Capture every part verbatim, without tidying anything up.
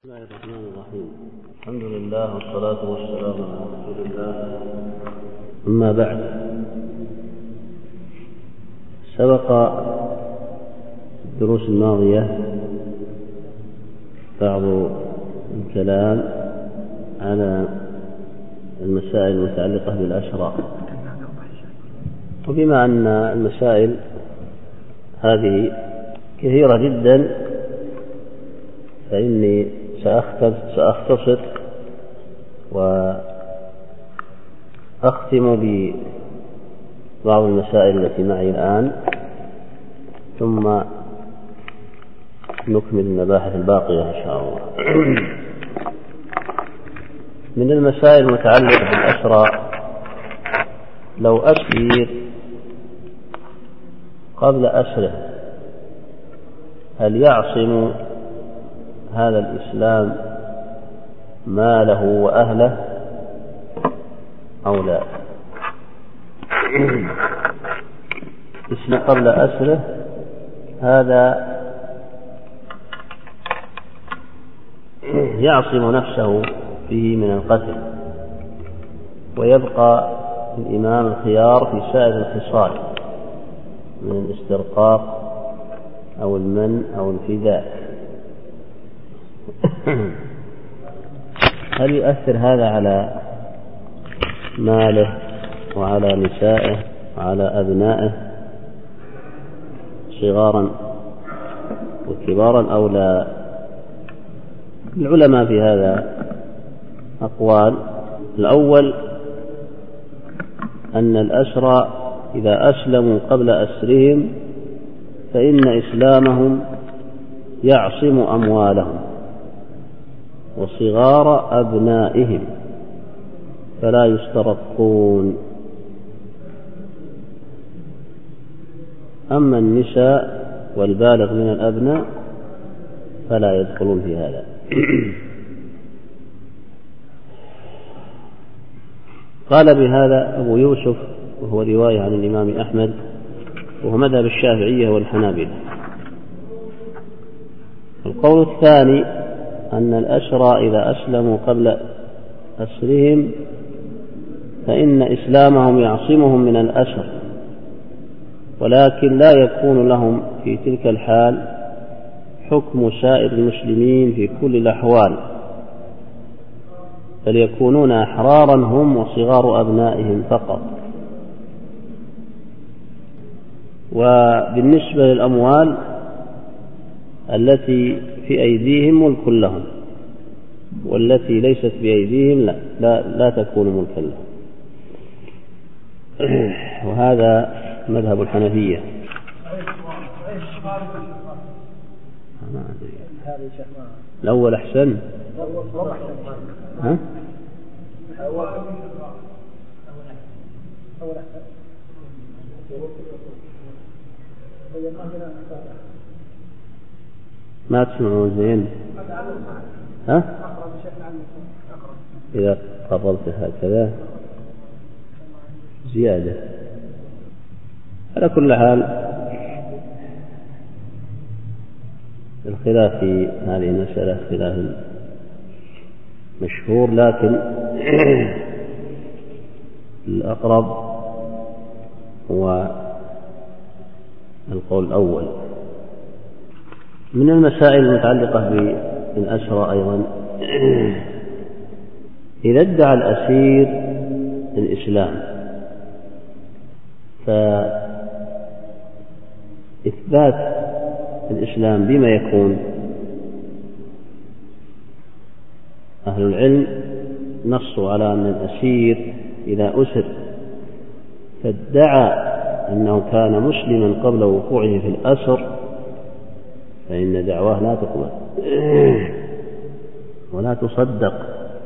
بسم الله الرحمن الرحيم. الحمد لله والصلاة والسلام على رسول الله. أما بعد، سبق الدروس الماضية بعض الكلام على المسائل المتعلقة بالأشراء، وبما أن المسائل هذه كثيرة جدا فإني سأختصر وأختم ببعض المسائل التي معي الآن، ثم نكمل المباحث الباقية إن شاء الله. من المسائل المتعلقة بالأسرى، لو أسير قبل أسره هل يعصم هذا الإسلام ماله وأهله أو لا؟ اسم قبل أسره هذا يعصم نفسه فيه من القتل، ويبقى الإمام الخيار في سائر الخصال من الاسترقاق أو المن أو الفداء. هل يؤثر هذا على ماله وعلى نسائه وعلى أبنائه صغارا وكبارا أو لا؟ العلماء في هذا أقوال. الأول أن الأسرى إذا أسلموا قبل أسرهم فإن إسلامهم يعصم أموالهم وصغار أبنائهم فلا يسترقون. أما النساء والبالغ من الأبناء فلا يدخلون في هذا. قال بهذا أبو يوسف، وهو رواية عن الإمام أحمد، وهو مذهب الشافعية والحنابلة. القول الثاني أن الأسرى إذا أسلموا قبل أسرهم فإن إسلامهم يعصمهم من الأسر، ولكن لا يكون لهم في تلك الحال حكم سائر المسلمين في كل الأحوال، بل يكونون أحرارا هم وصغار أبنائهم فقط. وبالنسبة للأموال التي في أيديهم ملك لهم، والتي ليست بأيديهم لا, لا, لا تكون ملكا لهم، وهذا مذهب الحنفية. الأول أحسن. ها؟ ما تسمعون زين؟ ها؟ إذا قررت هكذا زيادة. على كل حال الخلاف في هذه المسألة خلاف مشهور، لكن الأقرب هو القول الأول. من المسائل المتعلقة بالأسرى أيضا، إذا ادعى الأسير الإسلام فإثبات الإسلام بما يكون؟ أهل العلم نصوا على أن الأسير إذا أسر فادعى أنه كان مسلما قبل وقوعه في الأسر فإن دعواه لا تقبل ولا تصدق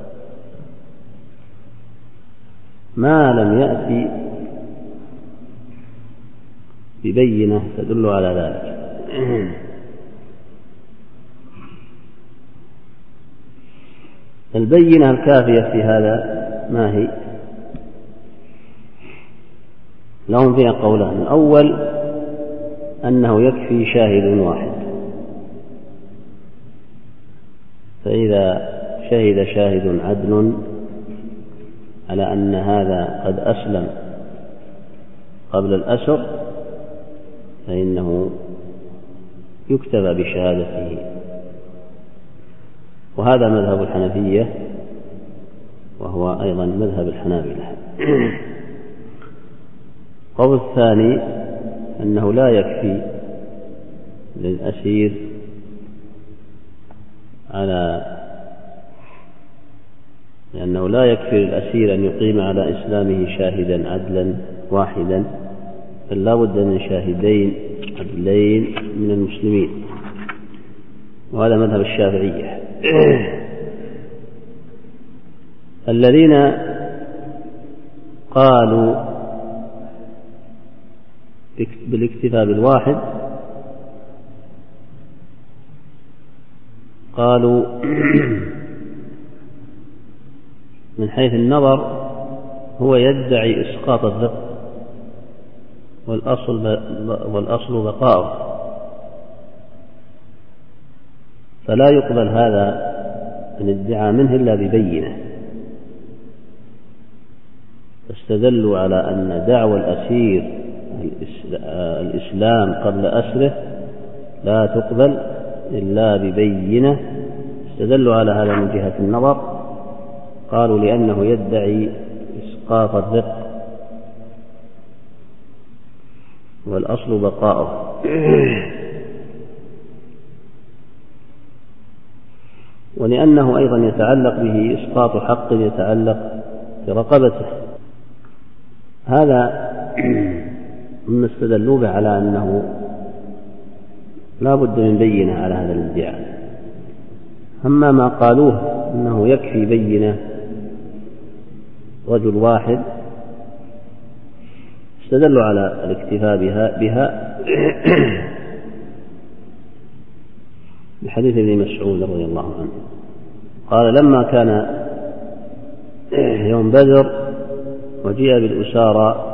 ما لم يأتي ببينة تدل على ذلك. البينة الكافية في هذا ما هي؟ لهم فيها قولان. الأول أنه يكفي شاهد واحد، فإذا شهد شاهد عدل على أن هذا قد أسلم قبل الأسر فإنه يكتفى بشهادته، وهذا مذهب الحنفية وهو أيضا مذهب الحنابلة. القول الثاني أنه لا يكفي للأسير على لأنه لا يكفي للأسير أن يقيم على إسلامه شاهدا عدلا واحدا، بل لا بد من شاهدين عدلين من المسلمين، وهذا مذهب الشافعية. الذين قالوا بالاكتفاء بالواحد قالوا من حيث النظر هو يدعي إسقاط الذق والأصل والأصل بقاؤه، فلا يقبل هذا الادعاء منه إلا ببينة. فاستدلوا على أن دعوى الأسير الإسلام قبل أسره لا تقبل إلا ببينة. استدلوا على هذا من جهة النظر، قالوا لأنه يدعي إسقاط الرق والأصل بقاؤه، ولأنه أيضا يتعلق به إسقاط حق يتعلق برقبته. هذا مما استدلوا به على أنه لا بد من بينة على هذا الادعاء. أما ما قالوه أنه يكفي بينة رجل واحد استدلوا على الاكتفاء بها, بها بحديث ابن مسعود رضي الله عنه قال لما كان يوم بدر وجيء بالأسارى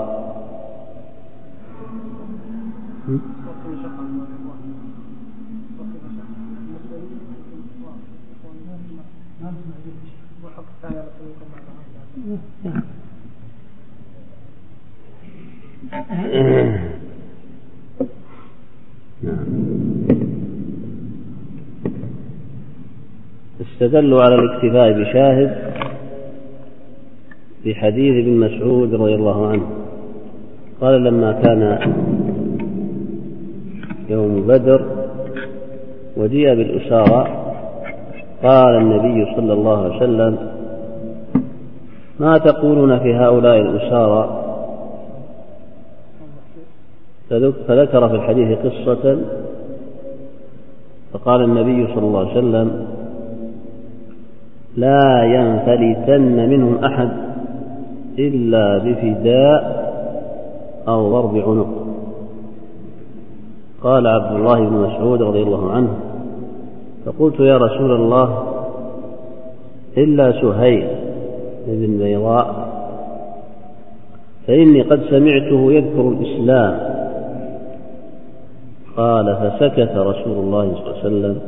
استدلوا على الاكتفاء بشاهد في حديث ابن مسعود رضي الله عنه قال لما كان يوم بدر وجيء بالأسارى قال النبي صلى الله عليه وسلم ما تقولون في هؤلاء الأسارى؟ فذكر في الحديث قصة فقال النبي صلى الله عليه وسلم لا ينفلتن منهم أحد إلا بفداء أو ضرب عنق. قال عبد الله بن مسعود رضي الله عنه فقلت يا رسول الله إلا سهيل بن بيضاء فإني قد سمعته يذكر الإسلام. قال فسكت رسول الله صلى الله عليه وسلم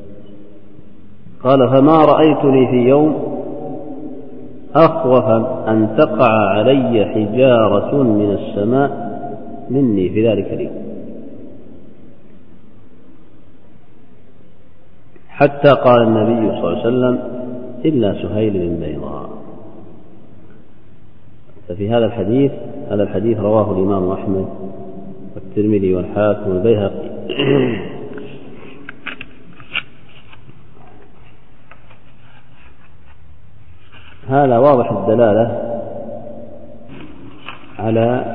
قال فما رأيتني في يوم أخوف أن تقع علي حجارة من السماء مني في ذلك اليوم حتى قال النبي صلى الله عليه وسلم إلا سهيل بن بيضاء. ففي هذا الحديث هذا الحديث رواه الإمام أحمد والترمذي والحاكم والبيهقي. هذا واضح الدلالة على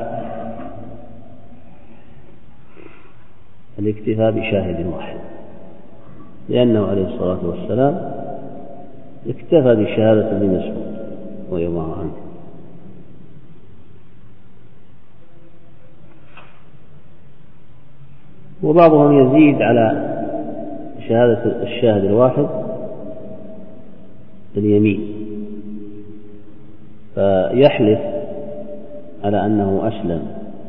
الاكتفاء بشاهد واحد، لأنه عليه الصلاة والسلام اكتفى بشهادة ابن مسعود رضي الله عنه. وبعضهم يزيد على شهادة الشاهد الواحد اليمين، فيحلف على أنه أسلم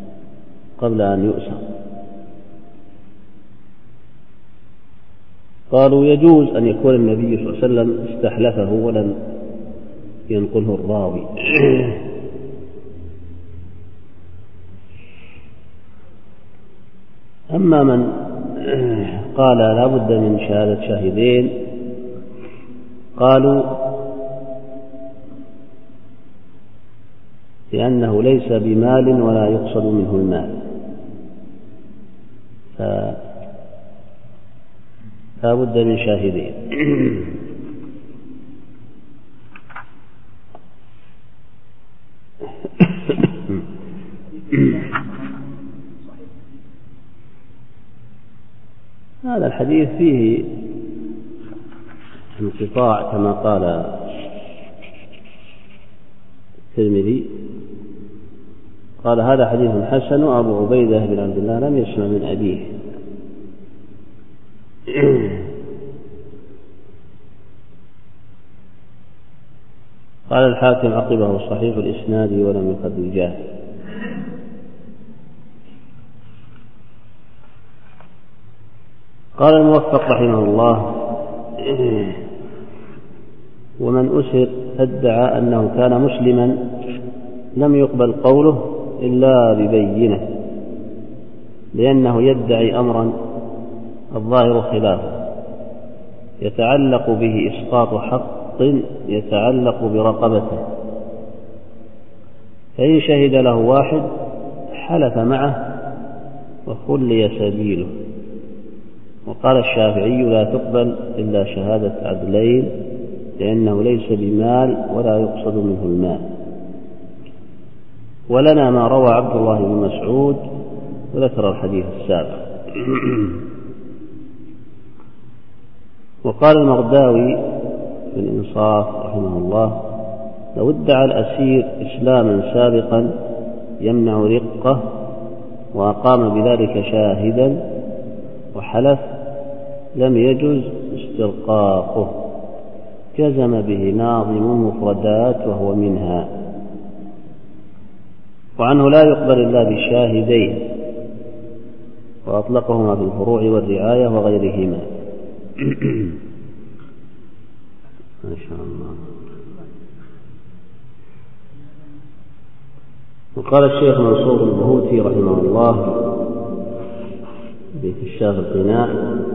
قبل أن يؤسر. قالوا يجوز أن يكون النبي صلى الله عليه وسلم استحلفه ولم ينقله الراوي. أما من قال لا بد من شهادة شاهدين قالوا لأنه ليس بمال ولا يقصد منه المال، فلا بد من شاهدين. هذا الحديث فيه انقطاع كما قال الترمذي، قال هذا حديث حسن وأبو عبيدة بن عبد الله لم يسمع من أبيه. قال الحاكم عقبه صحيح الإسناد ولم يخرجاه. قال الموفق رحمه الله ومن أسر فادعى أنه كان مسلما لم يقبل قوله إلا ببينة، لأنه يدعي أمرا الظاهر خلافه يتعلق به إسقاط حق يتعلق برقبته، فإن شهد له واحد حلف معه وخلي سبيله. وقال الشافعي لا تقبل إلا شهادة عدلين لأنه ليس بمال ولا يقصد منه المال. ولنا ما روى عبد الله بن مسعود وذكر الحديث السابق. وقال المرداوي في الإنصاف رحمه الله لو ادعى الأسير إسلاما سابقا يمنع رقه وأقام بذلك شاهدا وحلف لم يجوز استرقاقه، جزم به ناظم المفردات وهو منها. وعنه لا يقبل إلا بشاهدين، وأطلقهما في الفروع والرعاية وغيرهما. ما شاء الله. وقال الشيخ منصور البهوتي رحمه الله في كشاف القناع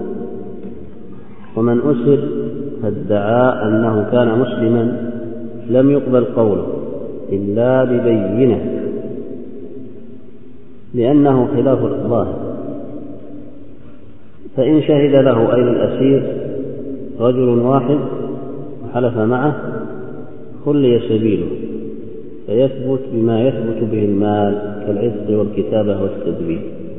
ومن أسر فادعى أنه كان مسلما لم يقبل قوله إلا ببينة، لأنه خلاف الظاهر، فإن شهد له أي الأسير رجل واحد وحلف معه خلي سبيله، فيثبت بما يثبت به المال كالعتق والكتابة والتدبير.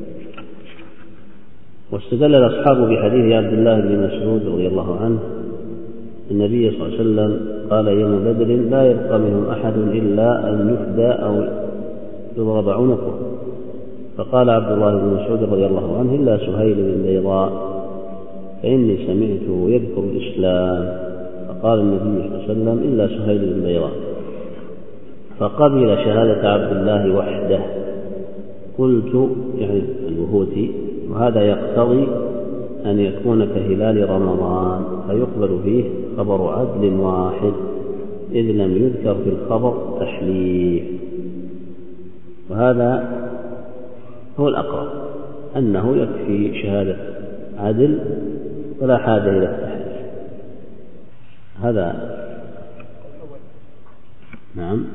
واستدل الأصحاب بحديث عبد الله بن مسعود رضي الله عنه النبي صلى الله عليه وسلم قال يوم بدر لا يبقى منهم أحد إلا أن يفدى أو يضرب عنقه، فقال عبد الله بن مسعود رضي الله عنه إلا سهيل بن بيضاء فإني سمعته يذكر الإسلام، فقال النبي صلى الله عليه وسلم إلا سهيل بن بيضاء، فقبل شهادة عبد الله وحده. قلت يعني البهوتي وهذا يقتضي أن يكون كهلال رمضان فيقبل فيه خبر عدل واحد إذ لم يذكر في الخبر تحليف، وهذا هو الأقرب أنه يكفي شهادة عدل ولا حاجة إلى التحليف. هذا نعم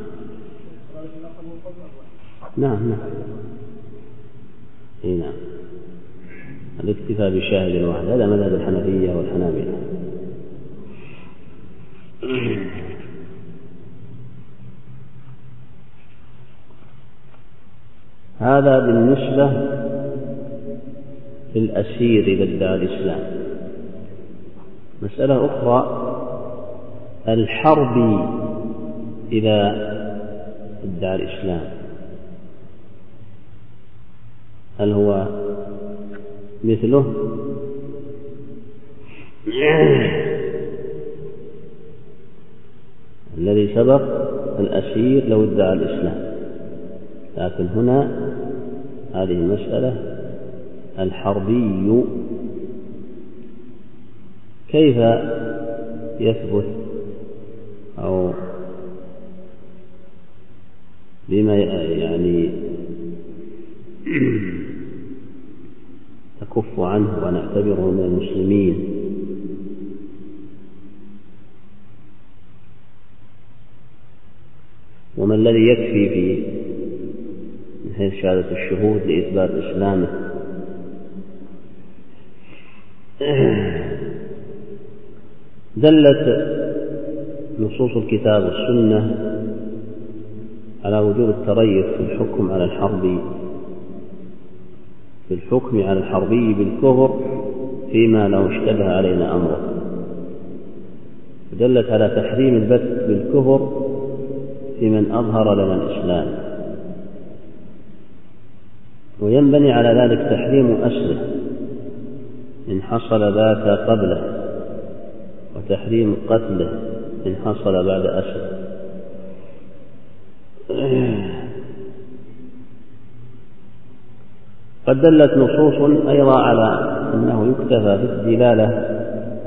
نعم نعم إيه نعم الاكتفاء بشاهد واحد، هذا مذهب الحنفية والحنابلة. هذا بالنسبة للأسير إذا ادعى الإسلام. مسألة أخرى الحربي إذا ادعى الإسلام، هل هو مثله؟ الذي سبق الأسير لو ادعى الإسلام، لكن هنا هذه المسألة الحربي كيف يثبت أو بما يعني نكف عنه ونعتبره من المسلمين؟ وما الذي يكفي في من حيث شهادة الشهود لإثبات إسلامه؟ دلت نصوص الكتاب والسنة على وجوب التريث في الحكم على الحرب في الحكم على الحربي بالكفر فيما لو اشتبه علينا أمره، ودلت على تحريم البت بالكفر في من أظهر لنا الإسلام، وينبني على ذلك تحريم أسره إن حصل ذاك قبله، وتحريم قتله إن حصل بعد أسره. قد دلت نصوص أيضا على أنه يكتفى في الدلالة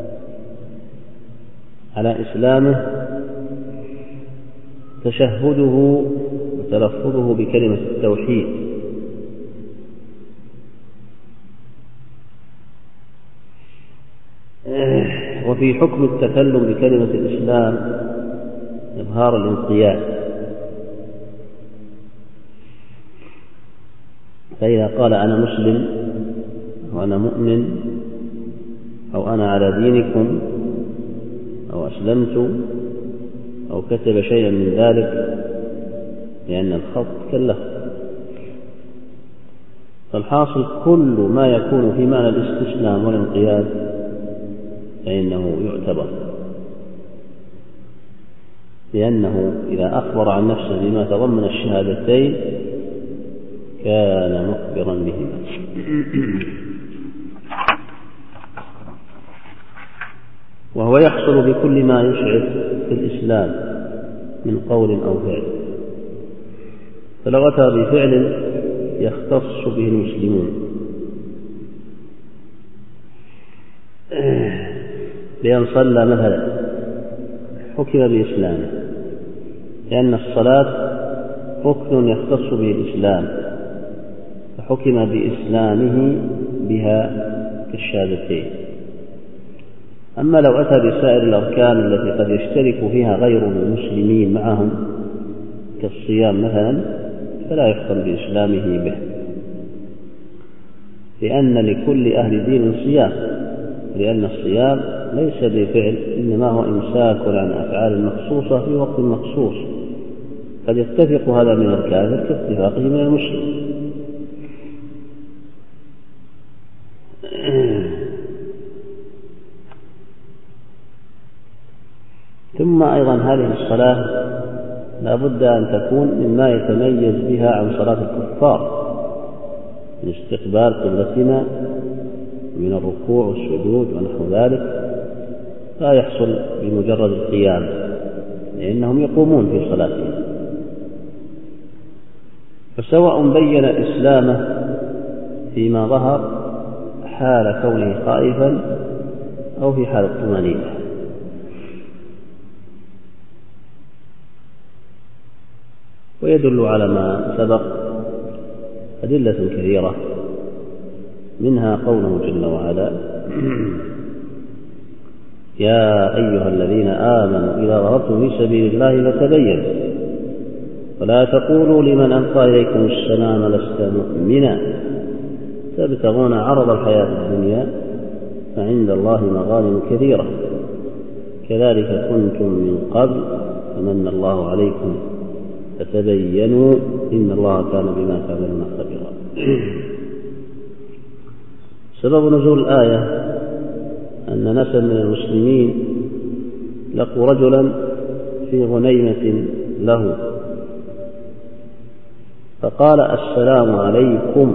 على إسلامه تشهده وتلفظه بكلمة التوحيد، وفي حكم التكلم بكلمة الإسلام إظهار الانقياد، فإذا قال أنا مسلم وأنا مؤمن أو أنا على دينكم أو أسلمت أو كتب شيئا من ذلك، لأن الخط كاللفظ. فالحاصل كل ما يكون في معنى الاستسلام والانقياد فإنه يعتبر، لأنه إذا أخبر عن نفسه بما تضمن الشهادتين كان مخبرا بهما. وهو يحصل بكل ما يشعر في الإسلام من قول أو فعل، فلو أتى بفعل يختص به المسلمون لأن صلى مثلا حكم بإسلامه، لأن الصلاة ركن يختص به الإسلام فحكم بإسلامه بها كالشهادتين. أما لو أتى بسائر الأركان التي قد يشترك فيها غير المسلمين معهم كالصيام مثلا فلا يحكم بإسلامه به، لأن لكل أهل دين صيام، لأن الصيام ليس بفعل إنما هو إمساك عن أفعال مخصوصة في وقت مخصوص، قد يتفق هذا من الكافر كاتفاقه من المسلم. ثم أيضا هذه الصلاة لا بد أن تكون مما يتميز بها عن صلاة الكفار من استقبال قبلتنا من الركوع والسجود ونحو ذلك، لا يحصل بمجرد القيام لأنهم يقومون في صلاتهم. فسواء بين إسلامه فيما ظهر حال كونه خائفا أو في حال الطمأنينة. ويدل على ما سبق أدلة كثيرة، منها قوله جل وعلا يا أيها الذين آمنوا إذا ضربتم في سبيل الله فتبينوا ولا تقولوا لمن ألقى إليكم السلام لست مؤمنا تبتغون عرض الحياة الدنيا فعند الله مغانم كثيرة كذلك كنتم من قبل فمن الله عليكم فتبينوا إن الله كان بما تعملون خبيرا. سبب نزول الآية أن ناسا من المسلمين لقوا رجلا في غنيمة له فقال السلام عليكم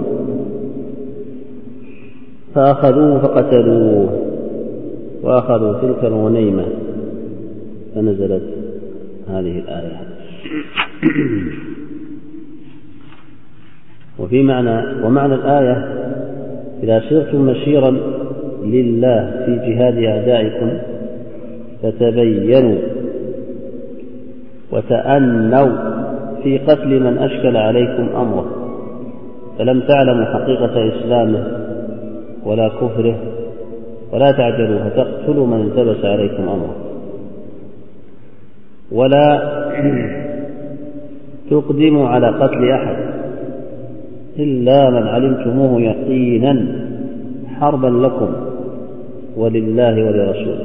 فأخذوه فقتلوه وأخذوا تلك الغنيمة فنزلت هذه الآية. وفي معنى ومعنى الآية إذا سرتم مسيرا لله في جهاد أعدائكم فتبينوا وتأنوا في قتل من أشكل عليكم أمره، فلم تعلموا حقيقة إسلامه ولا كفره، ولا تعجلوا فتقتلوا من التبس عليكم أمره، ولا تقدموا على قتل أحد إلا من علمتموه يقينا حربا لكم ولله ولرسوله،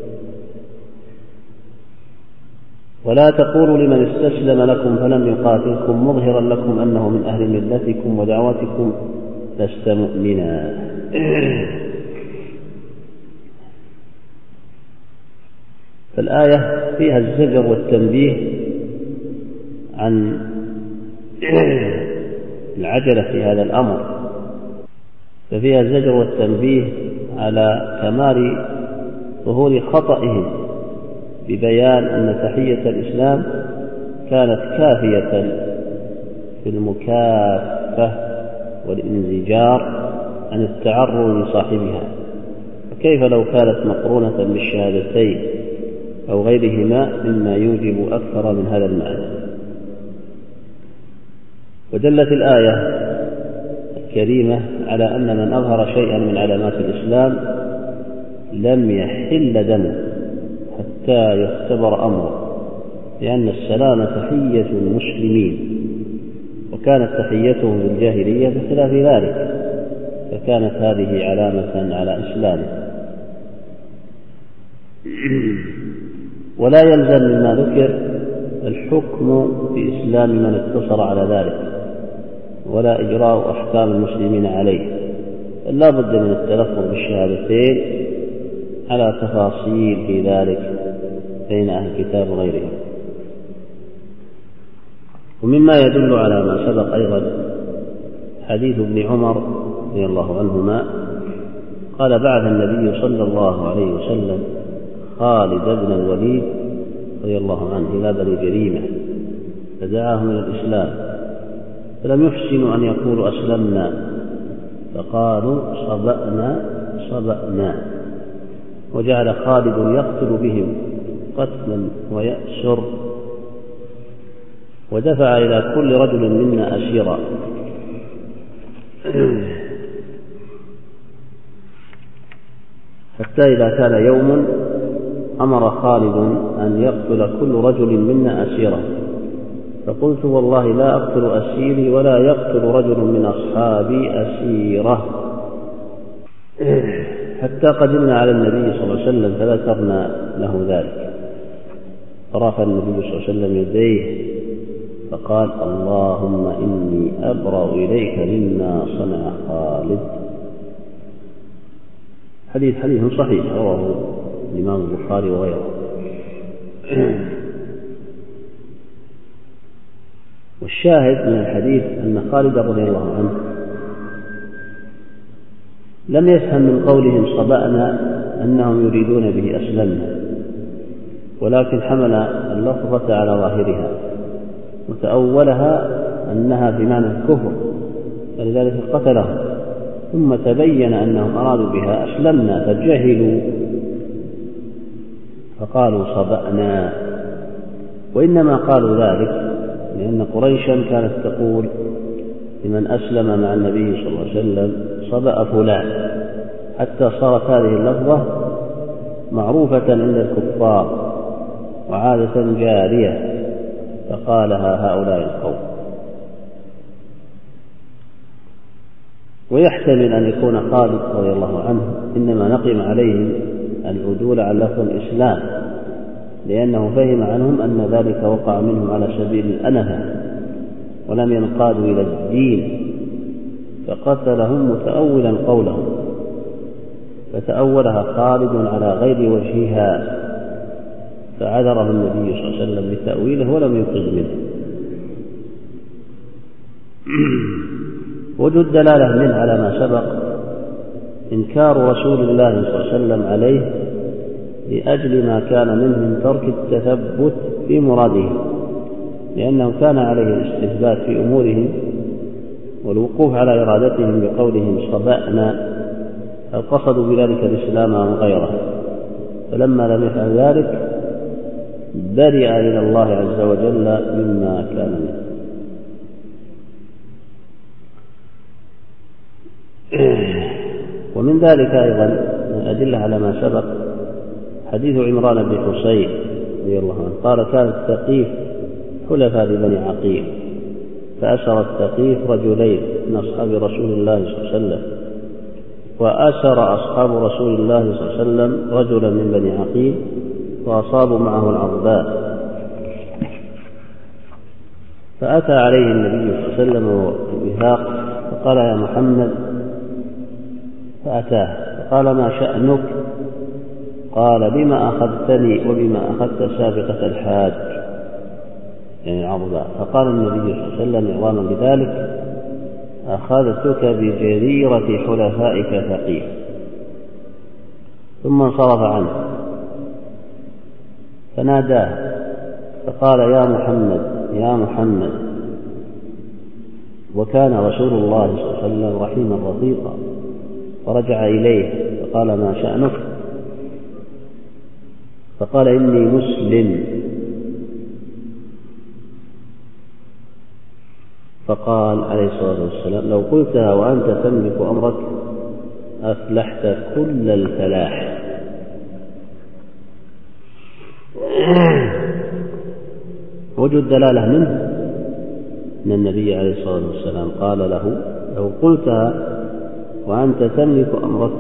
ولا تقولوا لمن استسلم لكم فلم يقاتلكم مظهرا لكم أنه من أهل ملتكم ودعوتكم لست مؤمنا. فالآية فيها الزجر والتنبيه عن العجلة في هذا الأمر، ففيها الزجر والتنبيه على كمال ظهور خطئهم ببيان أن تحية الإسلام كانت كافية في المكافة والانزجار عن التعرض لصاحبها، وكيف لو كانت مقرونة بالشهادتين أو غيرهما مما يوجب أكثر من هذا المعنى. ودلت الآية الكريمة على أن من أظهر شيئا من علامات الإسلام لم يحل دمه حتى يختبر أمره، لأن السلام تحية المسلمين، وكانت تحيتهم بالجاهلية بخلاف ذلك، فكانت هذه علامة على إسلامه. ولا يلزم مما ذكر الحكم في إسلام من اقتصر على ذلك، ولا إجراء أحكام المسلمين عليه، بل لا بد من التلفظ بالشهادتين على تفاصيل في ذلك بين أهل الكتاب وغيرهم. ومما يدل على ما سبق أيضا حديث ابن عمر رضي الله عنهما قال: بعث النبي صلى الله عليه وسلم خالد بن الوليد رضي الله عنه إلى بني جريمة فدعاهم إلى الإسلام، فلم يحسنوا أن يقولوا أسلمنا، فقالوا صبأنا صبأنا، وجعل خالد يقتل بهم قتلا ويأسر، ودفع إلى كل رجل منا أسيرا، حتى إذا كان يوم أمر خالد أن يقتل كل رجل منا أسيرا، فقلت والله لا أقتل أسيري ولا يقتل رجل من أصحابي أسيره، حتى قدمنا على النبي صلى الله عليه وسلم فذكرنا له ذلك، فرفع النبي صلى الله عليه وسلم يديه فقال: اللهم إني أبرأ إليك مما صنع خالد. حديث حديث صحيح رواه الإمام البخاري وغيره. والشاهد من الحديث أن خالد رضي الله عنه لم يفهم من قولهم صبأنا أنهم يريدون به أسلمنا، ولكن حمل اللفظة على ظاهرها وتأولها أنها بمعنى الكفر، فلذلك قتلهم، ثم تبين أنهم أرادوا بها أسلمنا فجهلوا فقالوا صبأنا. وإنما قالوا ذلك لأن قريشا كانت تقول لمن أسلم مع النبي صلى الله عليه وسلم صبأ فلان، حتى صارت هذه اللفظة معروفة عند الكفار وعادة جارية، فقالها هؤلاء القوم. ويحتمل أن يكون خالد رضي الله عنه إنما نقم عليهم العدول عن لفظ الإسلام، لأنه فهم عنهم أن ذلك وقع منهم على سبيل الأنفة ولم ينقادوا إلى الدين، فقتلهم متأولا قولهم، فتأولها خالد على غير وجهها، فعذره النبي صلى الله عليه وسلم بتأويله ولم ينقذ منه. وجد دلالة منه على ما سبق إنكار رسول الله صلى الله عليه وسلم عليه لأجل ما كان منه من ترك التثبت في مراده، لأنه كان عليه الاستثبات في أمورهم والوقوف على إرادتهم بقولهم صبأنا، هل قصدوا بذلك الإسلام أم غيره؟ فلما لم يفعل ذلك برئ إلى الله عز وجل مما كان منه. ومن ذلك أيضا من الأدلة على ما سبق حديث عمران بن حسين رضي الله عنه قال: كانت الثقيف حلفاء لبني عقيل، فأسر الثقيف رجلين من أصحاب رسول الله صلى الله عليه وسلم، وأسر أصحاب رسول الله صلى الله عليه وسلم رجلا من بني عقيل، وأصابوا معه العرباء، فأتى عليه النبي صلى الله عليه وسلم وبهاق فقال: يا محمد. فأتاه فقال: ما شأنك؟ قال: بما أخذتني وبما أخذت سابقة الحاج، يعني العرباء. فقال النبي صلى الله عليه وسلم إعظاما بذلك: أخذتك بجريرة حلفائك ثقيف. ثم انصرف عنه فناداه فقال: يا محمد يا محمد. وكان رسول الله صلى الله عليه وسلم رحيما رفيقا، فرجع إليه فقال: ما شأنك؟ فقال: إني مسلم. فقال عليه الصلاة والسلام: لو قلتها وأنت تملك أمرك أفلحت كل الفلاح. وجد دلالة منه أن النبي عليه الصلاة والسلام قال له: لو قلتها وأنت تملك أمرك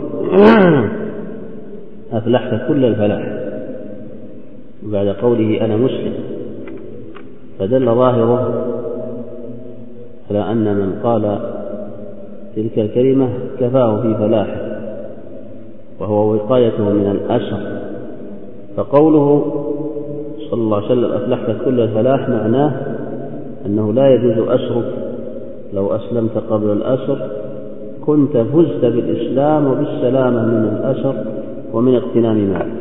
أفلحت كل الفلاح، بعد قوله أنا مسلم. فدل ظاهره على أن من قال تلك الكلمة كفاه في فلاحه، وهو وقايته من الأسر. فقوله صلى الله عليه وسلم أفلحت كل الفلاح معناه أنه لا يجوز أسرك. لو أسلمت قبل الأسر كنت فزت بالإسلام وبالسلامة من الأسر ومن اغتنام مالك.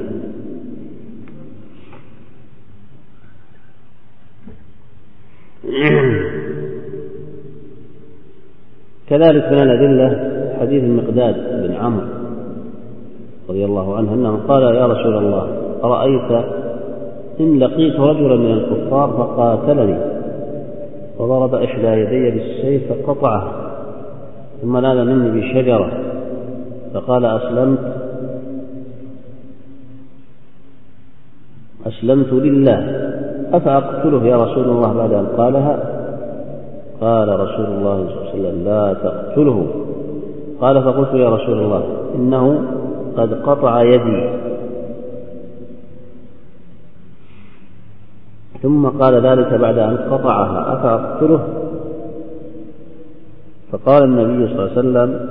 كذلك من الأدلة حديث المقداد بن عمرو رضي الله عنه أنه قال: يا رسول الله، أرأيت إن لقيت رجلا من الكفار فقاتلني وضرب إحدى يدي بالسيف فقطعه، ثم نال مني بشجرة فقال: أسلمت أسلمت لله، أفأقتله يا رسول الله بعد أن قالها؟ قال رسول الله صلى الله عليه وسلم: لا تقتله. قال: فقلت: يا رسول الله، إنه قد قطع يدي. ثم قال ذلك بعد أن قطعها: أفأقتله؟ فقال النبي صلى الله عليه وسلم: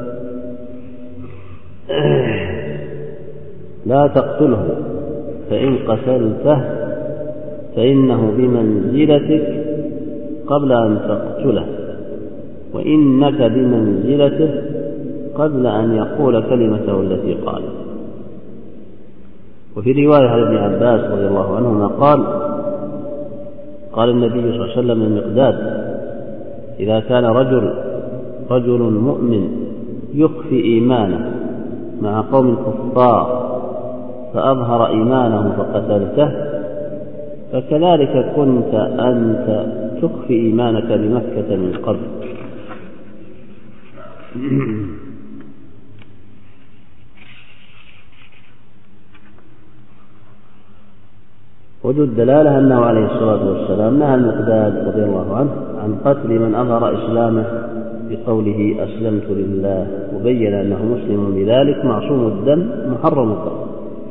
لا تقتله، فإن قتلته فإنه بمنزلتك قبل أن تقتله، وإنك بمنزلته قبل أن يقول كلمته التي قال. وفي رواية عن ابن عباس رضي الله عنهما قال: قال النبي صلى الله عليه وسلم للمقداد: إذا كان رجل رجل مؤمن يخفي إيمانه مع قوم كفار فأظهر إيمانه فقتلته، فكذلك كنت أنت تخفي إيمانك بمكة من قبل. وجد دلالة أنه عليه الصلاة والسلام نهى المقداد رضي الله عنه عن قتل من أظهر إسلامه بقوله أسلمت لله، وبين أنه مسلم بذلك معصوم الدم محرم القتل.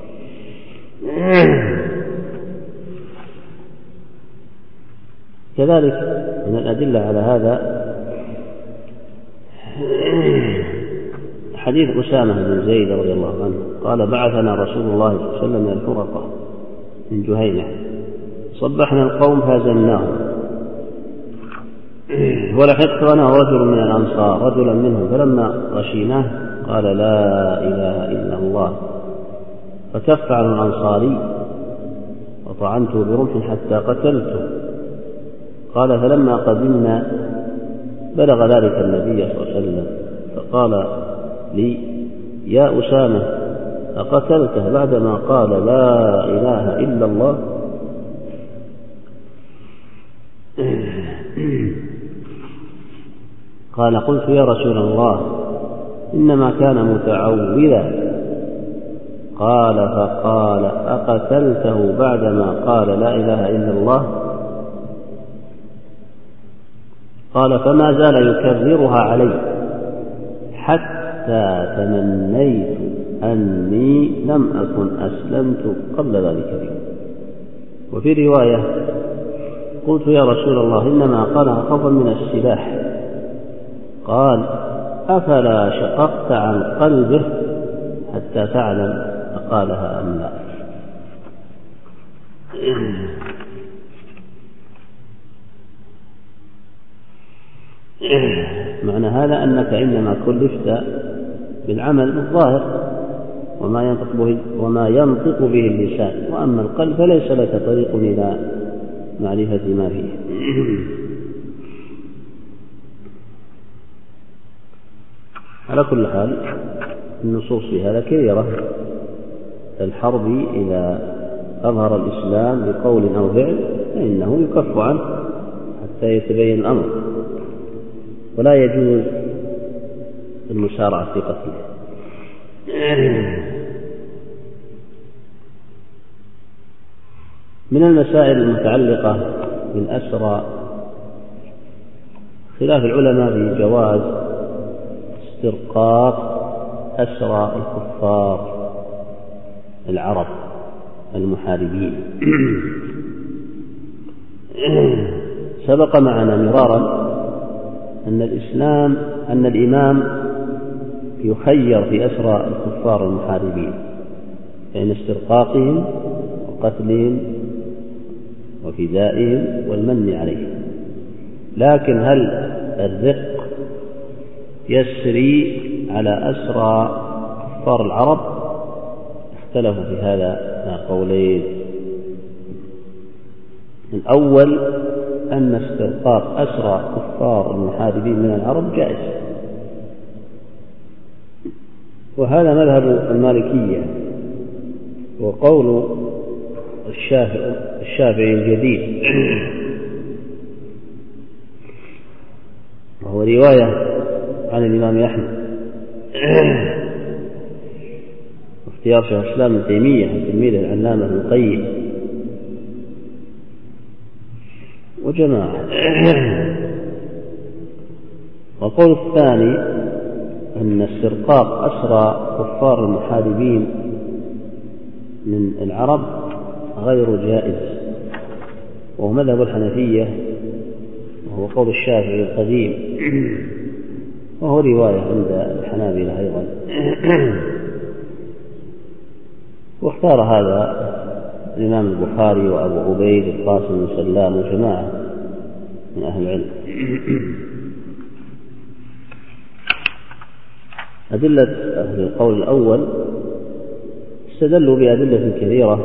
كذلك من الأدلة على هذا حديث أسامة بن زيد رضي الله عنه قال: بعثنا رسول الله صلى الله عليه وسلم من الفرقة من جهينة، صبحنا القوم فهزمناهم، ولحقت أنا ورجل من الأنصار رجلا منهم، فلما غشيناه قال: لا إله إلا الله، فكف عن الأنصاري وطعنته برمح حتى قتلته. قال: فلما قدمنا بلغ ذلك النبي صلى الله عليه وسلم، فقال لي: يا أسامة أقتلته بعدما قال لا إله إلا الله؟ قال قلت يا رسول الله إنما كان متعوذا. قال فقال أقتلته بعدما قال لا إله إلا الله؟ قال فما زال يكررها علي حتى تمنيت أني لم أكن أسلمت قبل ذلك اليوم. وفي رواية قلت يا رسول الله إنما قالها خوفا من السلاح. قال أفلا شققت عن قلبه حتى تعلم أقالها أم لا؟ معنى هذا أنك إنما كلفت بالعمل بالظاهر وما ينطق به, وما ينطق به اللسان، وأما القلب فليس لك طريق إلى معرفة ما فيه. على كل حال النصوص في هذا كثيرة. الحرب إذا أظهر الإسلام بقول أو فعل فإنه يكف عنه حتى يتبين الأمر، ولا يجوز المسارعة في قتله. من المسائل المتعلقة بالأسرى خلاف العلماء في جواز استرقاق أسرى الكفار العرب المحاربين. سبق معنا مرارا أن الإسلام أن الإمام يخير في أسرى الكفار المحاربين بين استرقاقهم وقتلهم وفدائهم والمن عليهم، لكن هل الرق يسري على أسرى كفار العرب؟ اختلفوا في هذا قولين. الأول أن استرقاق أسرى كفار المحاربين من العرب جائز، وهذا مذهب المالكية وقول الشافعي, الشافعي الجديد، وهو رواية عن الإمام أحمد واختيار شيخ الإسلام ابن تيمية تلميذه العلامة ابن القيم وجماعة. والقول الثاني أن استرقاق أسرى كفار المحاربين من العرب غير جائز، وهو مذهب الحنفية وهو قول الشافعي القديم، وهو رواية عند الحنابلة أيضا. واختار هذا الإمام البخاري وأبو عبيد القاسم بن سلام وجماعة من أهل العلم. أدلة أهل القول الأول استدلوا بأدلة كثيرة،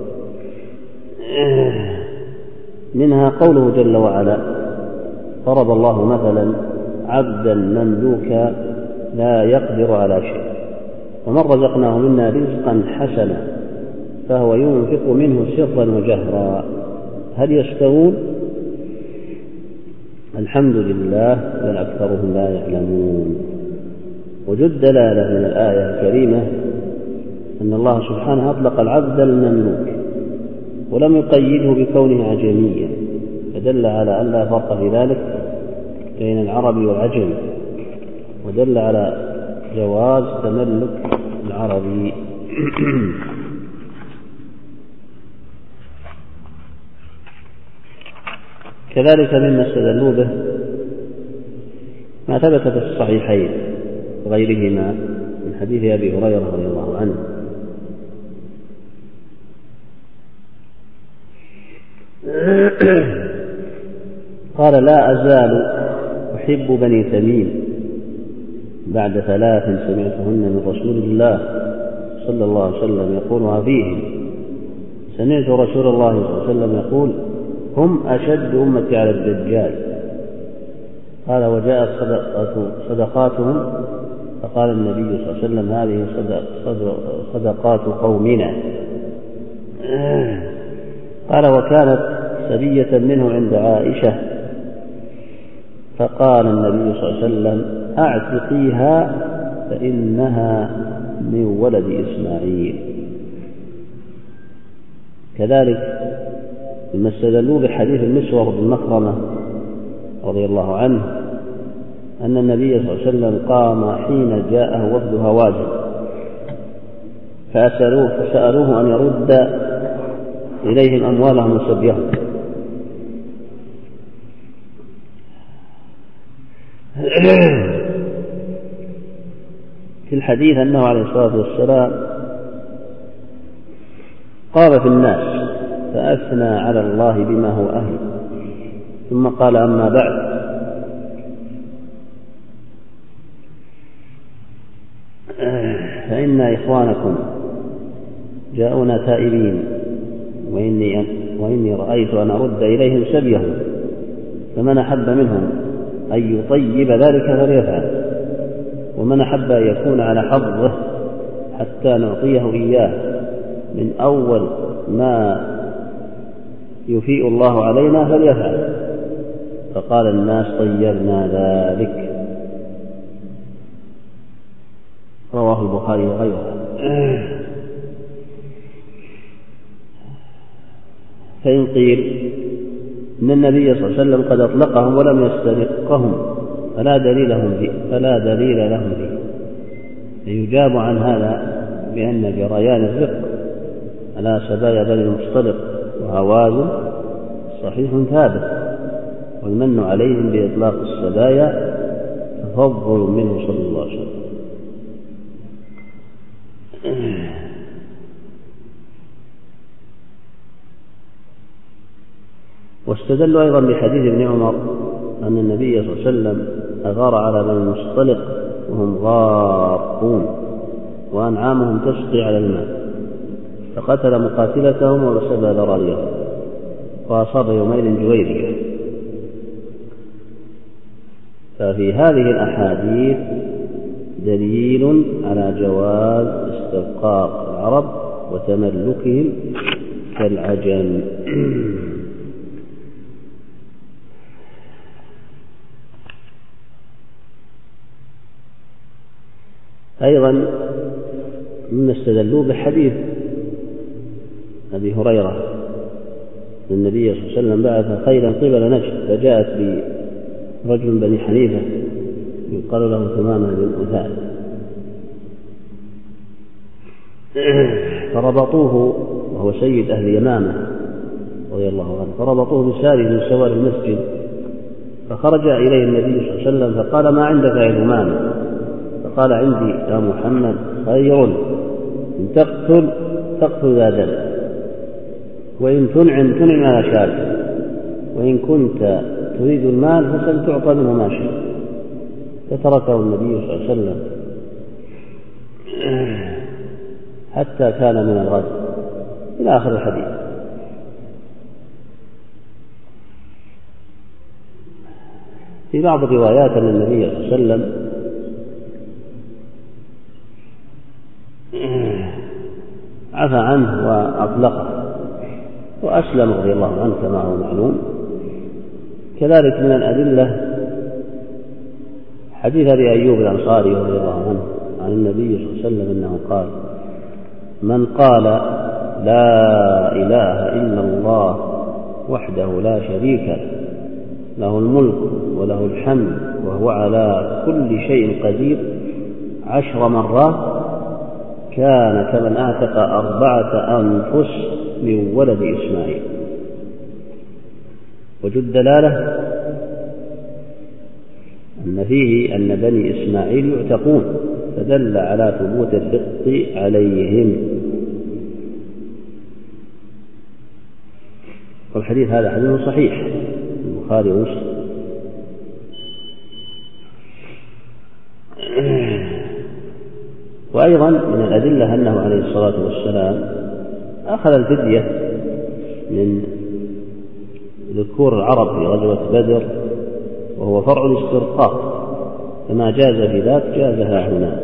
منها قوله جل وعلا ضرب الله مثلا عبدا مملوكا لا يقدر على شيء ومن رزقناه منا رزقا حسنا فهو ينفق منه سرا وجهرا هل يستوون؟ الحمد لله بل أكثرهم لا يعلمون. وجد دلالة من الآية الكريمة أن الله سبحانه أطلق العبد المملوك ولم يقيده بكونه عجميا، فدل على أن لا فرق في ذلك بين العربي والعجم، ودل على جواز تملك العربي. كذلك مما استدلوا به ما ثبت في الصحيحين وغيرهما من حديث أبي هريرة رضي الله عنه قال لا أزال أحب بني تميم بعد ثلاث سمعتهن من رسول الله صلى الله عليه وسلم يقولها فيهم. سمعت رسول الله صلى الله عليه وسلم يقول هم أشد أمتي على الدجال. قال وجاءت صدقاتهم فقال النبي صلى الله عليه وسلم: هذه صدقات قومنا. قال: وكانت سرية منه عند عائشة، فقال النبي صلى الله عليه وسلم: أعتقيها فإنها من ولد إسماعيل. كذلك لما استدلوا بحديث المسور بن مخرمة رضي الله عنه أن النبي صلى الله عليه وسلم قام حين جاءه وفد هوازن فأسألوه فسألوه أن يرد إليهم أموالهم وسبيهم، في الحديث أنه عليه الصلاة والسلام قام في الناس فأثنى على الله بما هو أهل، ثم قال: أما بعد، فإن إخوانكم جاءونا تائبين، وإني, وإني رأيت أن أرد إليهم سبيهم، فمن أحب منهم أن يطيب ذلك فليفعل، ومن أحب أن يكون على حظه حتى نعطيه إياه من أول ما يفيء الله علينا فليفعل. فقال الناس: طيبنا ذلك. رواه البخاري وغيره. فإن قيل إن النبي صلى الله عليه وسلم قد أطلقهم ولم يسترقهم فلا دليل لهم فيه فلا دليل لهم فيه فيجاب عن هذا بأن جريان الرق على سبايا بني المصطلق وهوازن صحيح ثابت، والمن عليهم بإطلاق السبايا تفضل منه صلى الله عليه وسلم. واستدلوا أيضا بحديث ابن عمر أن النبي صلى الله عليه وسلم أغار على بني المصطلق وهم غارقون وأنعامهم تسقي على الماء، فقتل مقاتلتهم ورسل ذراريهم، وأصاب يومئذ جويرية. ففي هذه الأحاديث دليل على جواز استرقاق العرب وتملكهم كالعجم. أيضا من استدلوا بحديث أبي هريرة أن النبي صلى الله عليه وسلم بعث خيلا قبل نجد، فجاءت برجل بني حنيفة يقال له ثمامة بن أثال، فربطوه وهو سيد أهل يمامة رضي الله عنه، فربطوه بساري من سوار المسجد، فخرج إليه النبي صلى الله عليه وسلم فقال: ما عندك يا ثمامة؟ فقال: عندي يا محمد خير، إن تقتل تقتل ذا دم، وإن تنعم تنعم على شارك، وإن كنت تريد المال فسل تعطى منه ما شئت. فتركه النبي صلى الله عليه وسلم حتى كان من الغد إلى آخر الحديث. في بعض الروايات أن النبي صلى الله عليه وسلم عفى عنه وأطلقه وأسلم رضي الله عنه كما هو معلوم. كذلك من الأدلة حديث أبي أيوب الأنصاري رضي الله عنه عن النبي صلى الله عليه وسلم أنه قال: من قال لا إله إلا الله وحده لا شريك له، له الملك وله الحمد وهو على كل شيء قدير، عشر مرات كان كمن أعتق أربعة أنفس من ولد إسماعيل. وجد الدلالة أن فيه أن بني إسماعيل يعتقون، فدل على ثبوت الرق عليهم. والحديث هذا حديث صحيح البخاري ومسلم. وأيضا من الأدلة أنه عليه الصلاة والسلام أخذ الفدية من ذكور العرب في غزوة بدر، وهو فرع الاسترقاق، فما جاز في ذاك جازها هنا.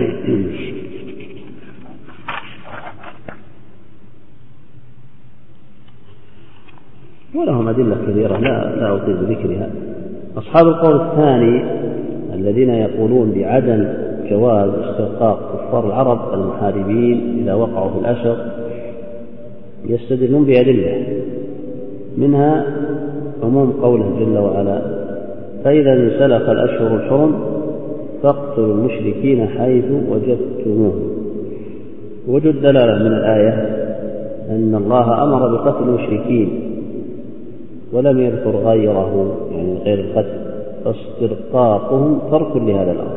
ولهم أدلة كثيرة لا لا أطيل بذكرها. أصحاب القول الثاني الذين يقولون بعدم جواز استرقاق كفار العرب المحاربين إذا وقعوا في الأسر يستدلون بأدلة، منها عموم قوله جل وعلا: فإذا انسلخ الأشهر الحرم فاقتلوا المشركين حيث وجدتموهم. وجد دلالة من الآية أن الله أمر بقتل المشركين ولم يذكر غيره، يعني غير القتل، فاسترقاقهم ترك لهذا الأمر.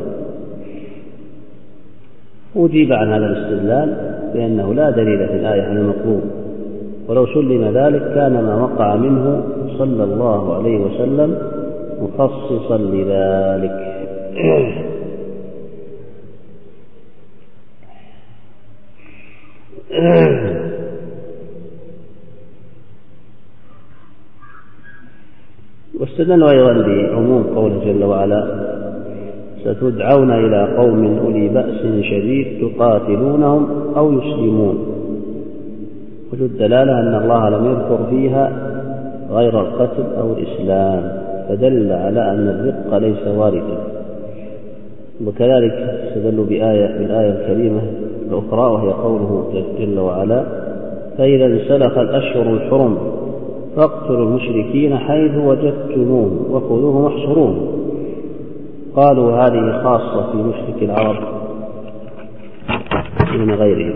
وجيب عن هذا الاستدلال بأنه لا دليل في الآية على المطلوب، ولو سلم ذلك كان ما وقع منه صلى الله عليه وسلم مخصصا لذلك. واستدلوا أيضا بعموم قوله جل وعلا: ستدعون إلى قوم أولي بأس شديد تقاتلونهم أو يسلمون. وجد دلالة أن الله لم يذكر فيها غير القتل أو الإسلام، فدل على أن الرق ليس واردا. وكذلك استدلوا بآية بالآية الكريمة الأخرى وهي قوله جل وعلا: فإذا انسلخ الأشهر الحرم فاقتلوا المشركين حيث وجدتموهم وخذوهم واحصروهم. قالوا هذه خاصة في مشرك العرب من غيرهم.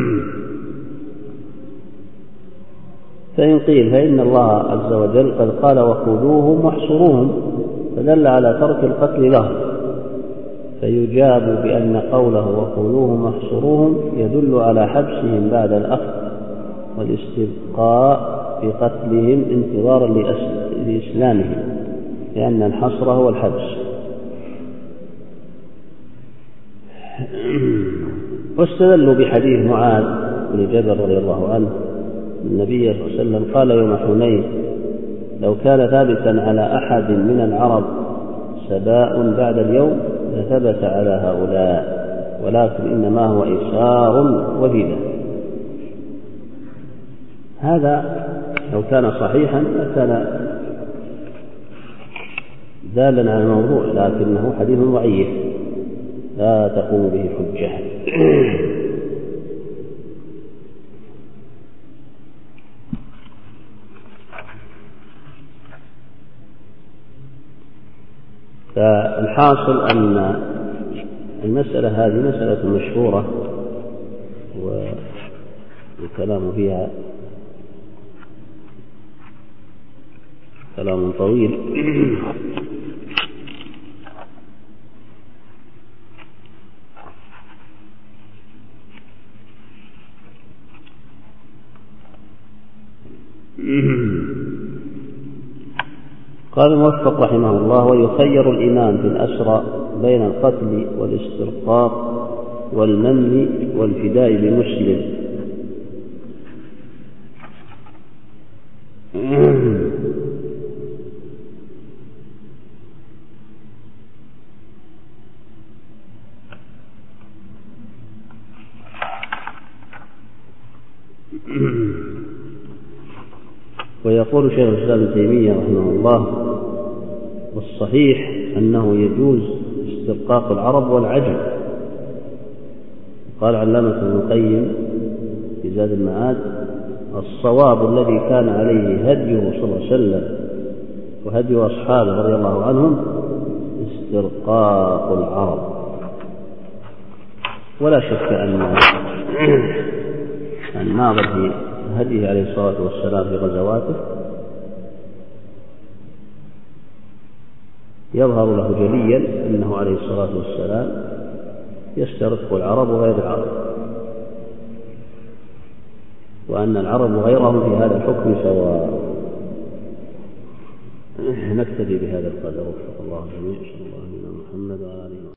فإن قيل فإن الله عز وجل قد قال وخذوهم واحصروهم، فدل على ترك القتل لهم، فيجاب بأن قوله وخذوهم واحصروهم يدل على حبسهم بعد الأخذ والاستبقاء بقتلهم انتظارا لإسلامهم، لأن الحصر هو الحبس. واستدلوا بحديث معاذ بن جبل رضي الله عنه النبي صلى الله عليه وسلم قال يوم حنين: لو كان ثابتا على أحد من العرب سباء بعد اليوم لثبت على هؤلاء، ولكن إنما هو إيسار وفداء. هذا لو كان صحيحا لكان دالا على الموضوع، لكنه حديث ضعيف لا تقوم به حجة. فالحاصل أن المسألة هذه مسألة مشهورة والكلام فيها كلام طويل. قال الموفق رحمه الله: ويخير الإمام في الأسرى بين القتل والاسترقاق والمن والفداء بمسلم. ويقول شيخ الإسلام ابن تيمية رحمه الله: والصحيح أنه يجوز استرقاق العرب والعجم. قال علامة ابن القيم في زاد المعاد: الصواب الذي كان عليه هديه صلى الله عليه وسلم وهدي أصحابه رضي الله عنهم استرقاق العرب. ولا شك أن الناظر في هديه عليه الصلاة والسلام في غزواته يظهر له جليا أنه عليه الصلاة والسلام يسترق العرب وغير العرب، وأن العرب وغيرهم في هذا الحكم سواء. نكتفي بهذا القدر. وفق الله الجميع. صلى الله عليه وسلم محمد وعلى آله